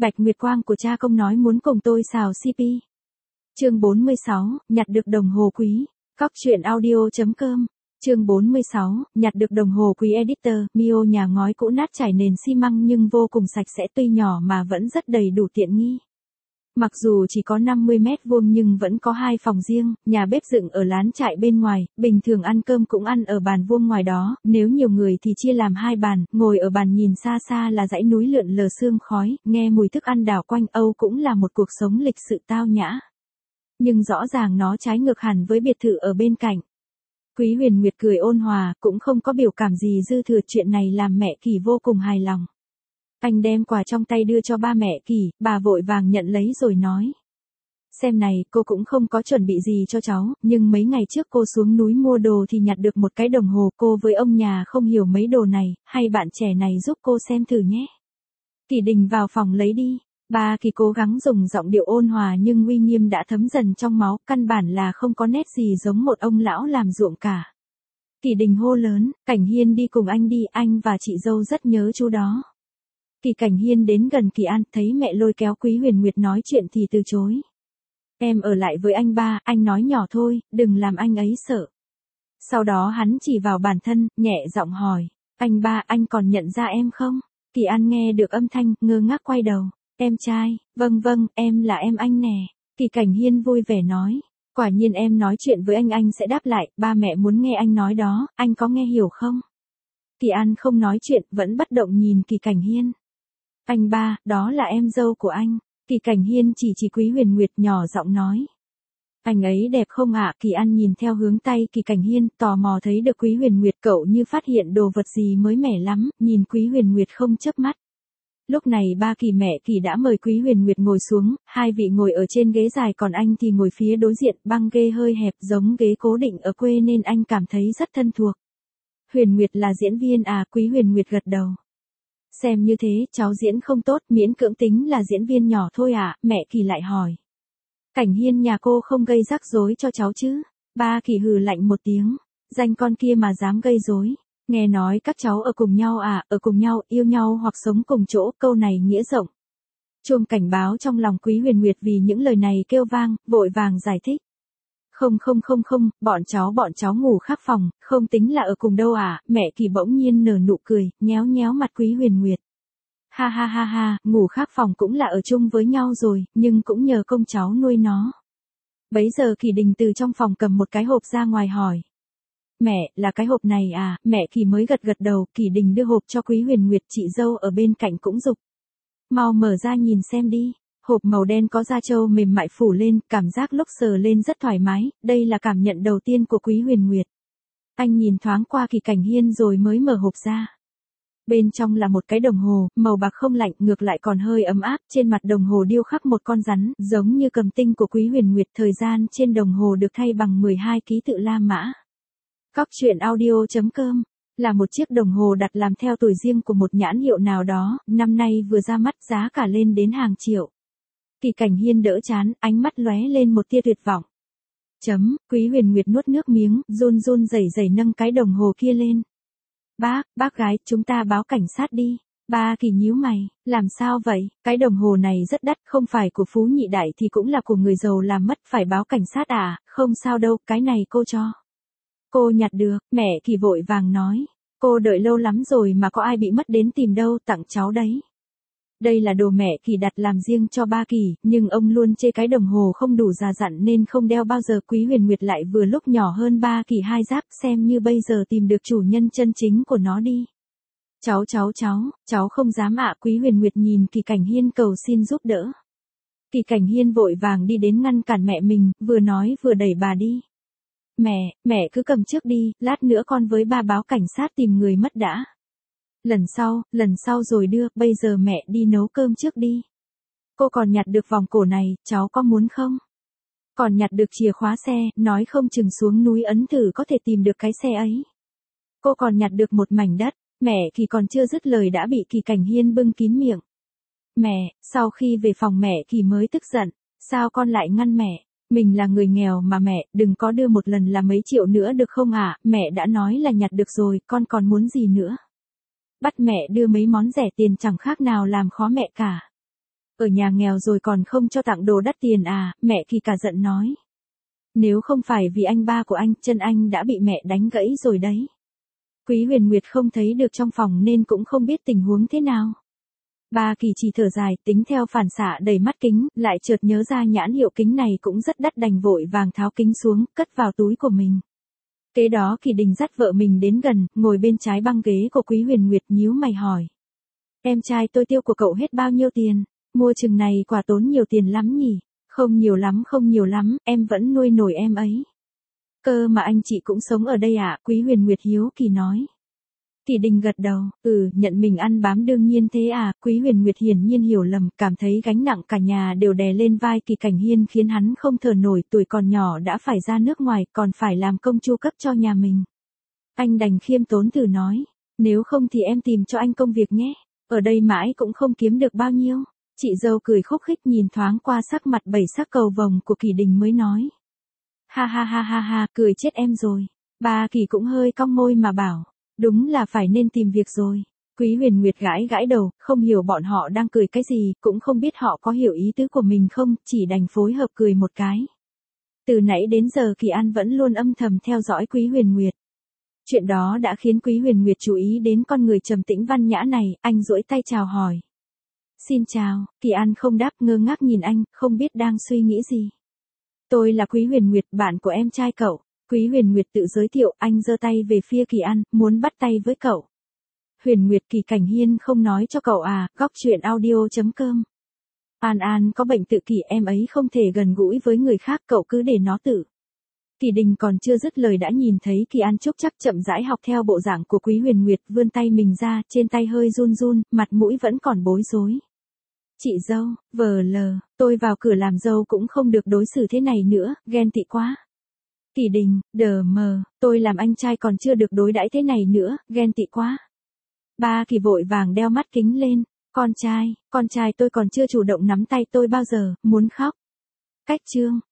Bạch Nguyệt Quang của cha công nói muốn cùng tôi xào CP. Chương 46, nhặt được đồng hồ quý. Cóc truyện audio.com. Chương 46, nhặt được đồng hồ quý editor. Mio nhà ngói cũ nát trải nền xi măng nhưng vô cùng sạch sẽ, tuy nhỏ mà vẫn rất đầy đủ tiện nghi. Mặc dù chỉ có 50 mét vuông nhưng vẫn có 2 phòng riêng, nhà bếp dựng ở lán trại bên ngoài, bình thường ăn cơm cũng ăn ở bàn vuông ngoài đó, nếu nhiều người thì chia làm 2 bàn, ngồi ở bàn nhìn xa xa là dãy núi lượn lờ sương khói, nghe mùi thức ăn đảo quanh Âu cũng là một cuộc sống lịch sự tao nhã. Nhưng rõ ràng nó trái ngược hẳn với biệt thự ở bên cạnh. Quý Huyền Nguyệt cười ôn hòa, cũng không có biểu cảm gì dư thừa, chuyện này làm mẹ Kỳ vô cùng hài lòng. Anh đem quà trong tay đưa cho ba mẹ Kỳ, bà vội vàng nhận lấy rồi nói. Xem này, cô cũng không có chuẩn bị gì cho cháu, nhưng mấy ngày trước cô xuống núi mua đồ thì nhặt được một cái đồng hồ, cô với ông nhà không hiểu mấy đồ này, hay bạn trẻ này giúp cô xem thử nhé. Kỳ Đình vào phòng lấy đi. Ba Kỳ cố gắng dùng giọng điệu ôn hòa nhưng uy nghiêm đã thấm dần trong máu, căn bản là không có nét gì giống một ông lão làm ruộng cả. Kỳ Đình hô lớn, Cảnh Hiên đi cùng anh đi, anh và chị dâu rất nhớ chú đó. Kỳ Cảnh Hiên đến gần Kỳ An, thấy mẹ lôi kéo Quý Huyền Nguyệt nói chuyện thì từ chối. Em ở lại với anh ba, anh nói nhỏ thôi, đừng làm anh ấy sợ. Sau đó hắn chỉ vào bản thân, nhẹ giọng hỏi, anh ba, anh còn nhận ra em không? Kỳ An nghe được âm thanh, ngơ ngác quay đầu. Em trai, vâng, em là em anh nè. Kỳ Cảnh Hiên vui vẻ nói. Quả nhiên em nói chuyện với anh sẽ đáp lại, ba mẹ muốn nghe anh nói đó, anh có nghe hiểu không? Kỳ An không nói chuyện, vẫn bất động nhìn Kỳ Cảnh Hiên. Anh ba, đó là em dâu của anh. Kỳ Cảnh Hiên chỉ Quý Huyền Nguyệt nhỏ giọng nói. Anh ấy đẹp không ạ? Kỳ An nhìn theo hướng tay Kỳ Cảnh Hiên, tò mò thấy được Quý Huyền Nguyệt, cậu như phát hiện đồ vật gì mới mẻ lắm, nhìn Quý Huyền Nguyệt không chớp mắt. Lúc này ba Kỳ mẹ Kỳ đã mời Quý Huyền Nguyệt ngồi xuống, hai vị ngồi ở trên ghế dài còn anh thì ngồi phía đối diện, băng ghế hơi hẹp giống ghế cố định ở quê nên anh cảm thấy rất thân thuộc. Huyền Nguyệt là diễn viên à? Quý Huyền Nguyệt gật đầu. Xem như thế cháu diễn không tốt, miễn cưỡng tính là diễn viên nhỏ thôi à? Mẹ Kỳ lại hỏi. Cảnh Hiên nhà cô không gây rắc rối cho cháu chứ? Ba Kỳ hừ lạnh một tiếng. Danh con kia mà dám gây rối. Nghe nói các cháu ở cùng nhau à? Ở cùng nhau, yêu nhau hoặc sống cùng chỗ, câu này nghĩa rộng. Chuông cảnh báo trong lòng Quý Huyền Nguyệt vì những lời này kêu vang, vội vàng giải thích. Không, bọn cháu ngủ khác phòng, không tính là ở cùng đâu à? Mẹ Kỳ bỗng nhiên nở nụ cười, nhéo mặt Quý Huyền Nguyệt. Ha, ngủ khác phòng cũng là ở chung với nhau rồi, nhưng cũng nhờ công cháu nuôi nó. Bấy giờ Kỳ Đình từ trong phòng cầm một cái hộp ra ngoài hỏi. Mẹ, là cái hộp này à? Mẹ Kỳ mới gật đầu, Kỳ Đình đưa hộp cho Quý Huyền Nguyệt, chị dâu ở bên cạnh cũng giục. Mau mở ra nhìn xem đi. Hộp màu đen có da trâu mềm mại phủ lên, cảm giác lúc sờ lên rất thoải mái, đây là cảm nhận đầu tiên của Quý Huyền Nguyệt. Anh nhìn thoáng qua Kỳ Cảnh Hiên rồi mới mở hộp ra. Bên trong là một cái đồng hồ, màu bạc không lạnh, ngược lại còn hơi ấm áp, trên mặt đồng hồ điêu khắc một con rắn, giống như cầm tinh của Quý Huyền Nguyệt, thời gian trên đồng hồ được thay bằng 12 ký tự La Mã. Cóc truyện audio.com là một chiếc đồng hồ đặt làm theo tuổi riêng của một nhãn hiệu nào đó, năm nay vừa ra mắt, giá cả lên đến hàng triệu. Kỳ Cảnh Hiên đỡ chán, ánh mắt lóe lên một tia tuyệt vọng. Quý Huyền Nguyệt nuốt nước miếng, run rẩy nâng cái đồng hồ kia lên. Bác gái, chúng ta báo cảnh sát đi. Ba Kỳ nhíu mày, làm sao vậy? Cái đồng hồ này rất đắt, không phải của Phú Nhị Đại thì cũng là của người giàu làm mất, phải báo cảnh sát à? Không sao đâu, cái này cô cho. Cô nhặt được, mẹ Kỳ vội vàng nói. Cô đợi lâu lắm rồi mà có ai bị mất đến tìm đâu, tặng cháu đấy. Đây là đồ mẹ Kỳ đặt làm riêng cho ba Kỳ, nhưng ông luôn chê cái đồng hồ không đủ già dặn nên không đeo bao giờ. Quý Huyền Nguyệt lại vừa lúc nhỏ hơn ba Kỳ 2 giáp, xem như bây giờ tìm được chủ nhân chân chính của nó đi. Cháu không dám ạ. Quý Huyền Nguyệt nhìn Kỳ Cảnh Hiên cầu xin giúp đỡ. Kỳ Cảnh Hiên vội vàng đi đến ngăn cản mẹ mình, vừa nói vừa đẩy bà đi. Mẹ cứ cầm trước đi, lát nữa con với ba báo cảnh sát tìm người mất đã. Lần sau rồi đưa, bây giờ mẹ đi nấu cơm trước đi. Cô còn nhặt được vòng cổ này, cháu có muốn không? Còn nhặt được chìa khóa xe, nói không chừng xuống núi Ấn thử có thể tìm được cái xe ấy. Cô còn nhặt được một mảnh đất, mẹ Kỳ còn chưa dứt lời đã bị Kỳ Cảnh Hiên bưng kín miệng. Mẹ, sau khi về phòng mẹ Kỳ mới tức giận, sao con lại ngăn mẹ? Mình là người nghèo mà mẹ, đừng có đưa một lần là mấy triệu nữa được không ạ? Mẹ đã nói là nhặt được rồi, con còn muốn gì nữa? Bắt mẹ đưa mấy món rẻ tiền chẳng khác nào làm khó mẹ cả. Ở nhà nghèo rồi còn không cho tặng đồ đắt tiền à, mẹ Kỳ cả giận nói. Nếu không phải vì anh ba của anh, chân anh đã bị mẹ đánh gãy rồi đấy. Quý Huyền Nguyệt không thấy được trong phòng nên cũng không biết tình huống thế nào. Ba Kỳ chỉ thở dài, tính theo phản xạ đầy mắt kính, lại chợt nhớ ra nhãn hiệu kính này cũng rất đắt đành vội vàng tháo kính xuống, cất vào túi của mình. Kế đó Kỳ Đình dắt vợ mình đến gần, ngồi bên trái băng ghế của Quý Huyền Nguyệt nhíu mày hỏi. Em trai tôi tiêu của cậu hết bao nhiêu tiền? Mua chừng này quả tốn nhiều tiền lắm nhỉ? Không nhiều lắm, em vẫn nuôi nổi em ấy. Cơ mà anh chị cũng sống ở đây à? Quý Huyền Nguyệt hiếu kỳ nói. Kỳ Đình gật đầu, nhận mình ăn bám đương nhiên thế à? Quý Huyền Nguyệt hiển nhiên hiểu lầm, cảm thấy gánh nặng cả nhà đều đè lên vai Kỳ Cảnh Hiên khiến hắn không thở nổi, tuổi còn nhỏ đã phải ra nước ngoài, còn phải làm công chu cấp cho nhà mình. Anh đành khiêm tốn từ nói, nếu không thì em tìm cho anh công việc nhé, ở đây mãi cũng không kiếm được bao nhiêu. Chị dâu cười khúc khích nhìn thoáng qua sắc mặt bảy sắc cầu vồng của Kỳ Đình mới nói. Ha ha ha ha ha, cười chết em rồi. Ba Kỳ cũng hơi cong môi mà bảo, đúng là phải nên tìm việc rồi. Quý Huyền Nguyệt gãi gãi đầu, không hiểu bọn họ đang cười cái gì, cũng không biết họ có hiểu ý tứ của mình không, chỉ đành phối hợp cười một cái. Từ nãy đến giờ Kỳ An vẫn luôn âm thầm theo dõi Quý Huyền Nguyệt. Chuyện đó đã khiến Quý Huyền Nguyệt chú ý đến con người trầm tĩnh văn nhã này, anh duỗi tay chào hỏi. Xin chào, Kỳ An không đáp, ngơ ngác nhìn anh, không biết đang suy nghĩ gì. Tôi là Quý Huyền Nguyệt, bạn của em trai cậu. Quý Huyền Nguyệt tự giới thiệu, anh giơ tay về phía Kỳ An, muốn bắt tay với cậu. Huyền Nguyệt, Kỳ Cảnh Hiên không nói cho cậu à? Góc truyện audio.com. An có bệnh tự kỷ, em ấy không thể gần gũi với người khác, cậu cứ để nó tự. Kỳ Đình còn chưa dứt lời đã nhìn thấy Kỳ An chúc chắc chậm rãi học theo bộ dạng của Quý Huyền Nguyệt, vươn tay mình ra, trên tay hơi run run, mặt mũi vẫn còn bối rối. Chị dâu, tôi vào cửa làm dâu cũng không được đối xử thế này nữa, ghen tị quá. Kỳ Đình, tôi làm anh trai còn chưa được đối đãi thế này nữa, ghen tị quá. Ba Kỳ vội vàng đeo mắt kính lên, con trai tôi còn chưa chủ động nắm tay tôi bao giờ, muốn khóc. Cách chương.